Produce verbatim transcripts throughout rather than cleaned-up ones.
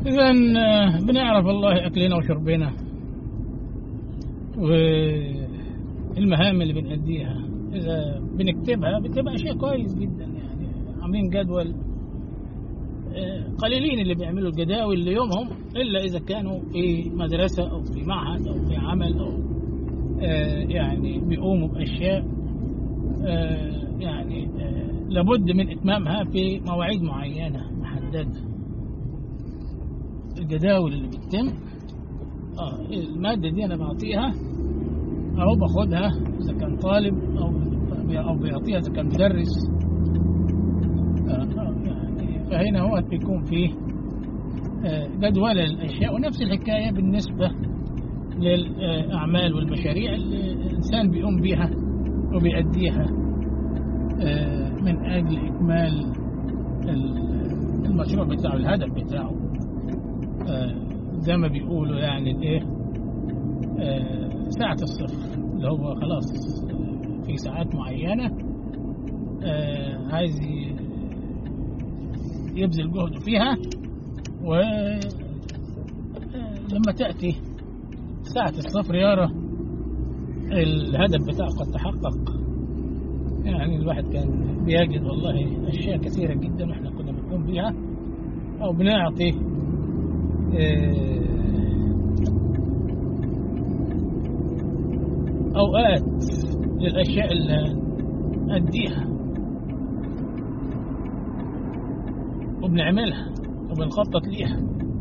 إذا بنعرف والله أكلنا وشربنا والمهام اللي بنأديها، إذا بنكتبها بتبقى شيء كويس جدا. يعني عاملين جدول، قليلين اللي بيعملوا الجداول ليومهم إلا إذا كانوا في مدرسة أو في معهد أو في عمل أو يعني بيقوموا بأشياء يعني لابد من إتمامها في مواعيد معينة محددة. الجداول اللي بتتم آه المادة دي أنا بعطيها أو باخدها إذا كان طالب أو أو بيعطيها إذا كان مدرس. آه يعني فهنا هو بيكون فيه آه جدول الأشياء. ونفس الحكاية بالنسبة للأعمال والمشاريع اللي الإنسان بيقوم بها وبيأديها آه من أجل إكمال المشروع بتاعه، الهدف بتاعه. آه زي ما بيقولوا يعني الايه آه ساعة الصفر، اللي هو خلاص في ساعات معينة آه عايز يبذل جهده فيها، ولما تأتي ساعة الصفر يرى الهدف بتاعه قد تحقق. يعني الواحد كان بيجد والله أشياء كثيرة جدا واحنا كنا بنقوم بها أو بنعطي أوقات للأشياء اللي أديها وبنعملها وبنخطط ليها.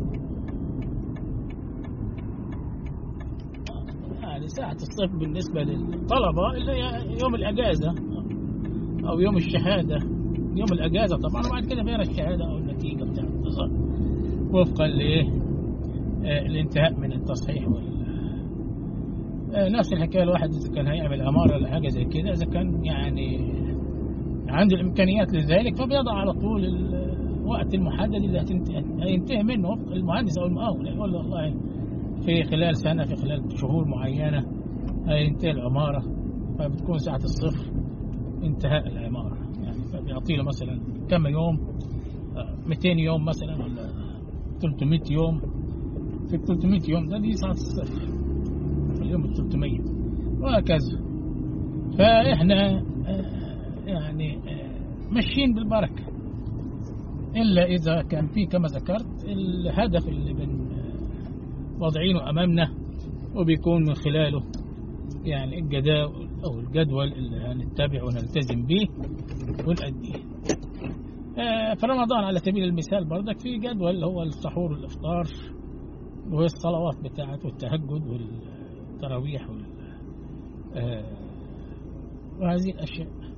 يعني ساعة الصيف بالنسبة للطلبة اللي هي يوم الأجازة أو يوم الشهادة. يوم الأجازة طبعا، وبعد كده غير الشهادة أو النتيجة بتاعت الظهر وفقا للانتهاء من التصحيح وال نفس الحكاية. الواحد إذا كان هيعمل عمارة ولا حاجة زي كده، إذا كان يعني عنده الإمكانيات لذلك فبيضع على طول الوقت المحدد اللي هينتهي منه المهندس أو المقاول. يقول له والله في خلال سنة، في خلال شهور معينة هينتهي العمارة، فبتكون ساعة الصفر انتهاء العمارة. يعني فبيعطي له مثلا كم يوم، مئتين يوم مثلا ولا ثلاثمئة يوم. في ثلاثمئة يوم ده دي ساعة الصفر في اليوم الثلاثمئة، وهكذا. فإحنا يعني ماشيين بالبركة، إلا إذا كان في كما ذكرت الهدف اللي بن وضعينه أمامنا وبيكون من خلاله يعني الجداول أو الجدول اللي هنتبعه ونلتزم به ونأديه. في رمضان على سبيل المثال برضك في جدول اللي هو السحور والإفطار والصلوات بتاعته والتهجد والتراويح وهذه الأشياء.